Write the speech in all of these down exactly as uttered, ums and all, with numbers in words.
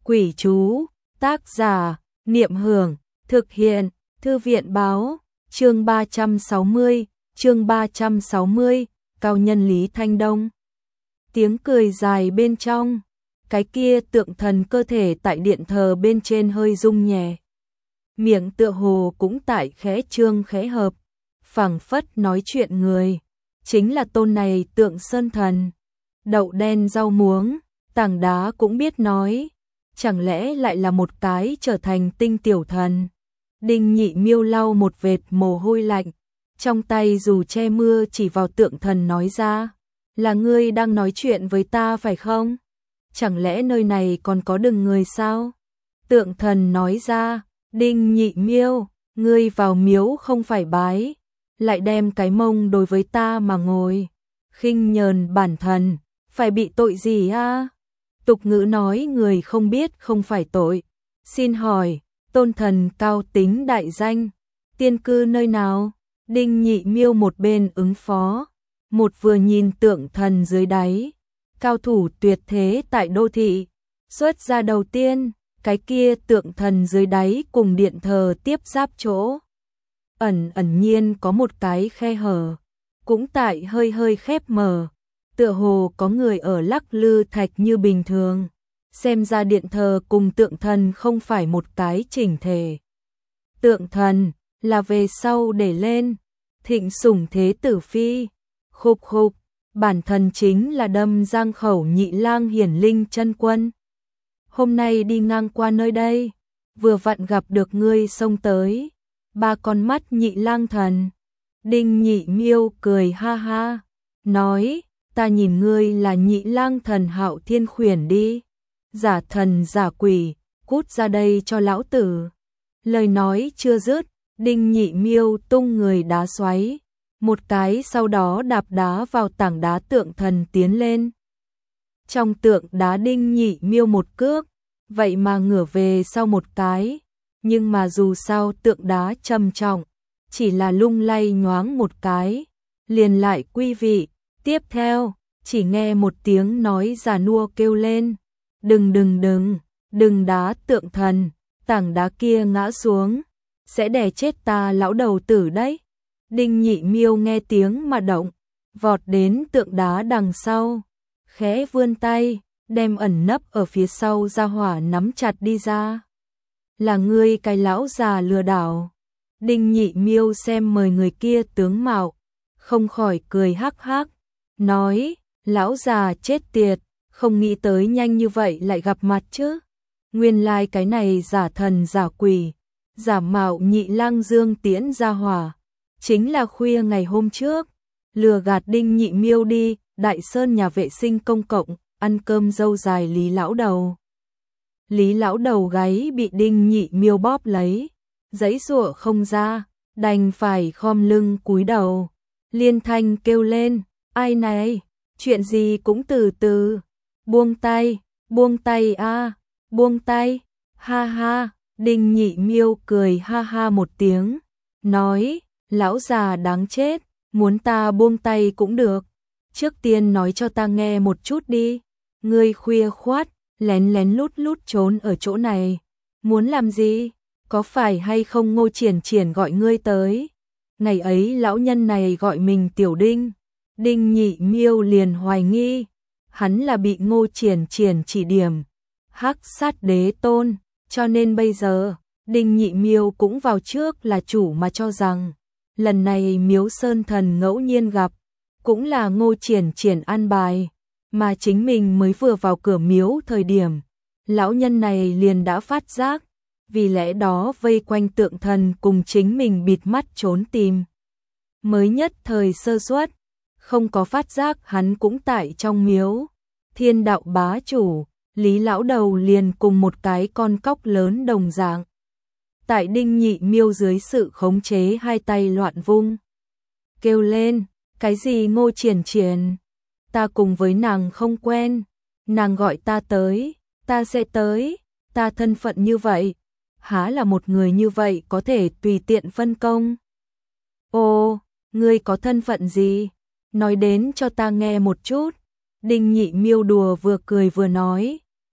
Quỷ chú, tác giả, Niệm Hưởng, thực hiện, Thư viện báo, chương ba trăm sáu mươi, chương ba trăm sáu mươi, cao nhân Lý Thanh Đông. Tiếng cười dài bên trong, cái kia tượng thần cơ thể tại điện thờ bên trên hơi rung nhẹ. Miệng tựa hồ cũng tại khẽ trương khẽ hợp, phảng phất nói chuyện người, chính là tôn này tượng sơn thần. Đậu đen rau muống, tảng đá cũng biết nói, chẳng lẽ lại là một cái trở thành tinh tiểu thần. Đinh Nhị Miêu lau một vệt mồ hôi lạnh, trong tay dù che mưa chỉ vào tượng thần nói ra, là ngươi đang nói chuyện với ta phải không? Chẳng lẽ nơi này còn có đừng người sao? Tượng thần nói ra, Đinh Nhị Miêu, ngươi vào miếu không phải bái, lại đem cái mông đối với ta mà ngồi, khinh nhờn bản thần, phải bị tội gì a? Tục ngữ nói người không biết không phải tội. Xin hỏi, tôn thần cao tính đại danh, tiên cư nơi nào? Đinh Nhị Miêu một bên ứng phó, một vừa nhìn tượng thần dưới đáy, cao thủ tuyệt thế tại đô thị. Xuất ra đầu tiên, cái kia tượng thần dưới đáy cùng điện thờ tiếp giáp chỗ. Ẩn ẩn nhiên có một cái khe hở, cũng tại hơi hơi khép mở, tựa hồ có người ở lắc lư thạch như bình thường. Xem ra điện thờ cùng tượng thần không phải một cái chỉnh thể. Tượng thần là về sau để lên, thịnh sủng thế tử phi. Khục khục, bản thần chính là Đâm Giang Khẩu Nhị Lang Hiển Linh chân quân. Hôm nay đi ngang qua nơi đây, vừa vặn gặp được ngươi xông tới, ba con mắt Nhị Lang thần. Đinh Nhị Miêu cười ha ha, nói, ta nhìn ngươi là Nhị Lang thần Hạo Thiên Khuyển đi. Giả thần giả quỷ, cút ra đây cho lão tử. Lời nói chưa dứt, Đinh Nhị Miêu tung người đá xoáy, một cái sau đó đạp đá vào tảng đá tượng thần tiến lên. Trong tượng đá Đinh Nhị Miêu một cước, vậy mà ngửa về sau một cái, nhưng mà dù sao tượng đá trầm trọng, chỉ là lung lay nhoáng một cái, liền lại quy vị. Tiếp theo, chỉ nghe một tiếng nói già nua kêu lên, đừng đừng đừng, đừng đá tượng thần, tảng đá kia ngã xuống, sẽ đè chết ta lão đầu tử đấy. Đinh Nhị Miêu nghe tiếng mà động, vọt đến tượng đá đằng sau, khẽ vươn tay, đem ẩn nấp ở phía sau ra hỏa nắm chặt đi ra. Là ngươi cái lão già lừa đảo. Đinh Nhị Miêu xem mời người kia tướng mạo, không khỏi cười hắc hắc, nói, lão già chết tiệt, không nghĩ tới nhanh như vậy lại gặp mặt chứ. Nguyên lai like cái này giả thần giả quỷ, giả mạo Nhị Lang Dương Tiễn ra hỏa, chính là khuya ngày hôm trước, lừa gạt Đinh Nhị Miêu đi Đại Sơn nhà vệ sinh công cộng, ăn cơm dâu dài Lý lão đầu. Lý lão đầu gáy bị Đinh Nhị Miêu bóp lấy, giãy giụa không ra, đành phải khom lưng cúi đầu, liên thanh kêu lên, ai này, chuyện gì cũng từ từ, buông tay, buông tay a, buông tay, ha ha. Đinh Nhị Miêu cười ha ha một tiếng, nói, lão già đáng chết, muốn ta buông tay cũng được, trước tiên nói cho ta nghe một chút đi, ngươi khuya khoắt, lén lén lút lút trốn ở chỗ này, muốn làm gì, có phải hay không Ngô Triển Triển gọi ngươi tới? Ngày ấy lão nhân này gọi mình Tiểu Đinh. Đinh Nhị Miêu liền hoài nghi, hắn là bị Ngô Triển Triển chỉ điểm, hắc sát đế tôn, cho nên bây giờ, Đinh Nhị Miêu cũng vào trước là chủ mà cho rằng, lần này miếu sơn thần ngẫu nhiên gặp, cũng là Ngô Triển Triển an bài, mà chính mình mới vừa vào cửa miếu thời điểm, lão nhân này liền đã phát giác, vì lẽ đó vây quanh tượng thần cùng chính mình bịt mắt trốn tìm. Mới nhất thời sơ suất, không có phát giác hắn cũng tại trong miếu. Thiên đạo bá chủ, Lý lão đầu liền cùng một cái con cóc lớn đồng dạng. Tại Đinh Nhị Miêu dưới sự khống chế hai tay loạn vung. Kêu lên, cái gì Ngô Triển Triển? Ta cùng với nàng không quen, nàng gọi ta tới, ta sẽ tới, ta thân phận như vậy, há là một người như vậy có thể tùy tiện phân công. Ô, ngươi có thân phận gì? Nói đến cho ta nghe một chút. Đinh Nhị Miêu đùa vừa cười vừa nói,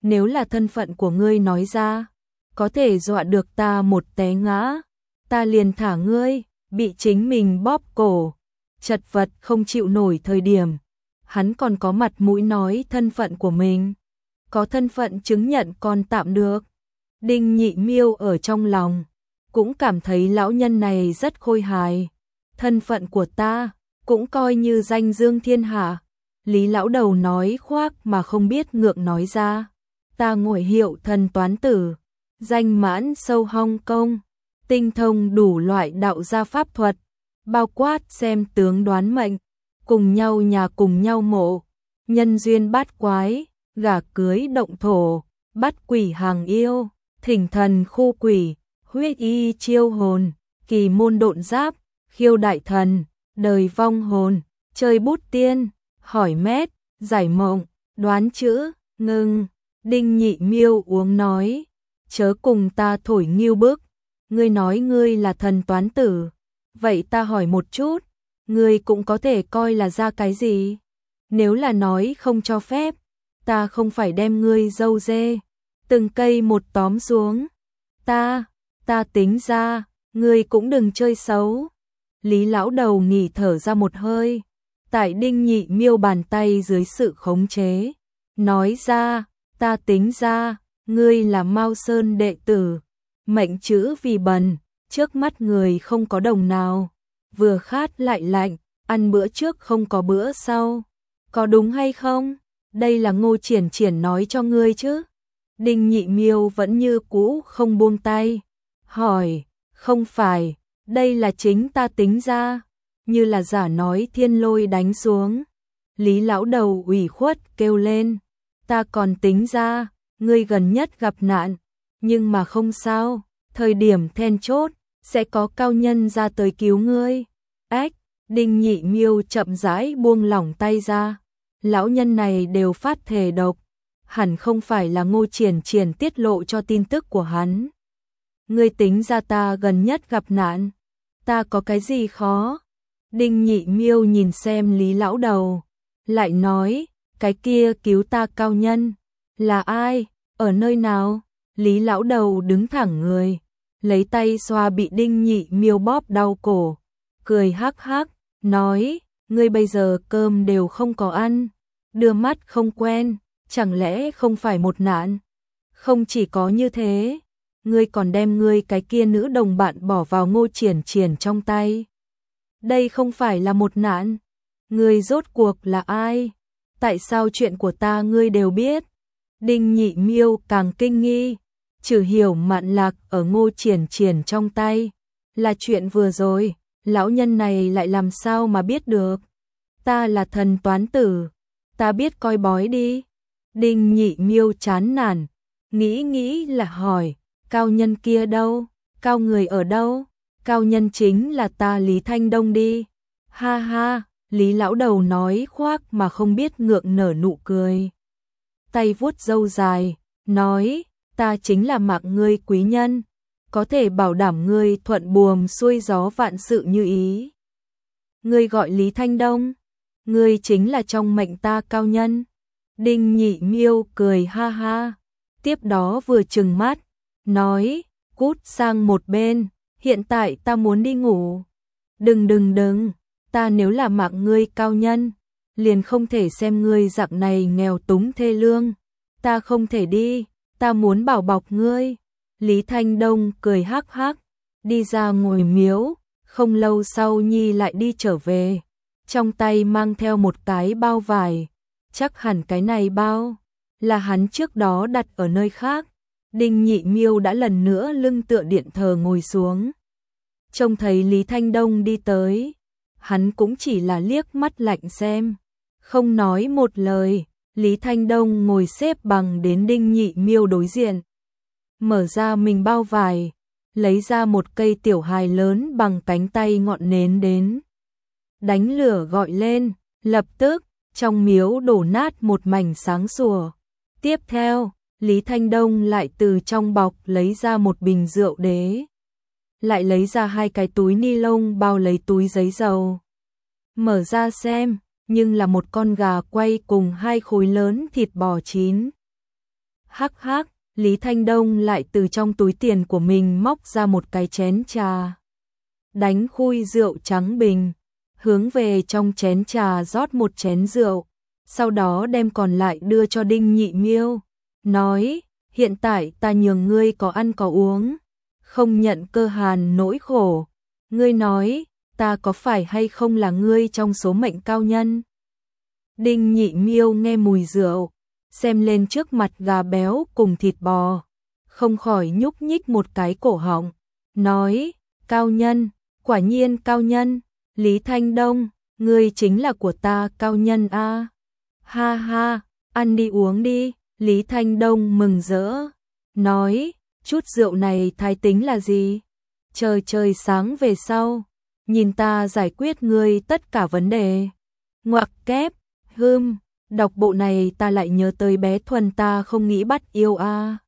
nếu là thân phận của ngươi nói ra, có thể dọa được ta một té ngã, ta liền thả ngươi. Bị chính mình bóp cổ, chật vật không chịu nổi thời điểm, hắn còn có mặt mũi nói thân phận của mình. Có thân phận chứng nhận còn tạm được. Đinh Nhị Miêu ở trong lòng cũng cảm thấy lão nhân này rất khôi hài. Thân phận của ta cũng coi như danh dương thiên hạ. Lý lão đầu nói khoác mà không biết ngượng nói ra. Ta ngồi hiệu thần toán tử, danh mãn sâu Hong Kong, tinh thông đủ loại đạo gia pháp thuật, bao quát xem tướng đoán mệnh, cùng nhau nhà cùng nhau mộ, nhân duyên bát quái, gả cưới động thổ, bắt quỷ hàng yêu, thỉnh thần khu quỷ, huyết y chiêu hồn, kỳ môn độn giáp, khiêu đại thần, đời vong hồn, chơi bút tiên, hỏi mét, giải mộng, đoán chữ, ngưng. Đinh Nhị Miêu uống nói, chớ cùng ta thổi nghiêu bức, ngươi nói ngươi là thần toán tử, vậy ta hỏi một chút, ngươi cũng có thể coi là ra cái gì? Nếu là nói không cho phép, ta không phải đem ngươi dâu dê, từng cây một tóm xuống. Ta, ta tính ra, ngươi cũng đừng chơi xấu. Lý lão đầu nghỉ thở ra một hơi, tại Đinh Nhị Miêu bàn tay dưới sự khống chế, nói ra, ta tính ra, ngươi là Mao Sơn đệ tử, mệnh chữ vì bần, trước mắt người không có đồng nào, vừa khát lại lạnh, ăn bữa trước không có bữa sau, có đúng hay không? Đây là Ngô Triển Triển nói cho ngươi chứ? Đinh Nhị Miêu vẫn như cũ không buông tay, hỏi, không phải, đây là chính ta tính ra, như là giả nói thiên lôi đánh xuống. Lý lão đầu ủy khuất kêu lên, ta còn tính ra, ngươi gần nhất gặp nạn, nhưng mà không sao, thời điểm then chốt, sẽ có cao nhân ra tới cứu ngươi. Ách, Đinh Nhị Miêu chậm rãi buông lỏng tay ra, lão nhân này đều phát thề độc, hẳn không phải là Ngô Triển Triển tiết lộ cho tin tức của hắn. Ngươi tính ra ta gần nhất gặp nạn, ta có cái gì khó? Đinh Nhị Miêu nhìn xem Lý lão đầu, lại nói, cái kia cứu ta cao nhân, là ai, ở nơi nào? Lý lão đầu đứng thẳng người, lấy tay xoa bị Đinh Nhị Miêu bóp đau cổ, cười hắc hắc, nói, ngươi bây giờ cơm đều không có ăn, đưa mắt không quen, chẳng lẽ không phải một nạn? Không chỉ có như thế, ngươi còn đem ngươi cái kia nữ đồng bạn bỏ vào Ngô Triển Triển trong tay. Đây không phải là một nạn, ngươi rốt cuộc là ai? Tại sao chuyện của ta ngươi đều biết? Đinh Nhị Miêu càng kinh nghi, trừ hiểu mạn lạc ở Ngô Triển Triển trong tay, là chuyện vừa rồi, lão nhân này lại làm sao mà biết được? Ta là thần toán tử, ta biết coi bói đi. Đinh Nhị Miêu chán nản, nghĩ nghĩ là hỏi, cao nhân kia đâu? Cao người ở đâu? Cao nhân chính là ta Lý Thanh Đông đi. Ha ha, Lý lão đầu nói khoác mà không biết ngượng nở nụ cười. Tay vuốt râu dài, nói, ta chính là mạng ngươi quý nhân, có thể bảo đảm ngươi thuận buồm xuôi gió vạn sự như ý. Ngươi gọi Lý Thanh Đông, ngươi chính là trong mệnh ta cao nhân. Đinh Nhị Miêu cười ha ha, tiếp đó vừa trừng mắt, nói, cút sang một bên, hiện tại ta muốn đi ngủ. Đừng đừng đừng, ta nếu là mạng ngươi cao nhân, liền không thể xem ngươi dạng này nghèo túng thê lương, ta không thể đi, ta muốn bảo bọc ngươi. Lý Thanh Đông cười hắc hắc, đi ra ngồi miếu, không lâu sau Nhi lại đi trở về, trong tay mang theo một cái bao vải, chắc hẳn cái này bao là hắn trước đó đặt ở nơi khác. Đinh Nhị Miêu đã lần nữa lưng tựa điện thờ ngồi xuống, trông thấy Lý Thanh Đông đi tới, hắn cũng chỉ là liếc mắt lạnh xem, không nói một lời. Lý Thanh Đông ngồi xếp bằng đến Đinh Nhị Miêu đối diện, mở ra mình bao vải, lấy ra một cây tiểu hài lớn bằng cánh tay ngọn nến đến, đánh lửa gọi lên, lập tức trong miếu đổ nát một mảnh sáng sủa. Tiếp theo, Lý Thanh Đông lại từ trong bọc lấy ra một bình rượu đế, lại lấy ra hai cái túi ni lông bao lấy túi giấy dầu, mở ra xem, nhưng là một con gà quay cùng hai khối lớn thịt bò chín. Hắc hắc, Lý Thanh Đông lại từ trong túi tiền của mình móc ra một cái chén trà. Đánh khui rượu trắng bình, hướng về trong chén trà rót một chén rượu, sau đó đem còn lại đưa cho Đinh Nhị Miêu, nói, hiện tại ta nhường ngươi có ăn có uống, không nhận cơ hàn nỗi khổ, ngươi nói, ta có phải hay không là ngươi trong số mệnh cao nhân? Đinh Nhị Miêu nghe mùi rượu, xem lên trước mặt gà béo cùng thịt bò, không khỏi nhúc nhích một cái cổ họng, nói, cao nhân, quả nhiên cao nhân, Lý Thanh Đông, ngươi chính là của ta cao nhân a. Ha ha, ăn đi uống đi, Lý Thanh Đông mừng rỡ, nói, chút rượu này thái tính là gì? Trời trời sáng về sau, nhìn ta giải quyết ngươi tất cả vấn đề. Ngoặc kép, hưm, đọc bộ này ta lại nhớ tới bé Thuần ta không nghĩ bắt yêu a.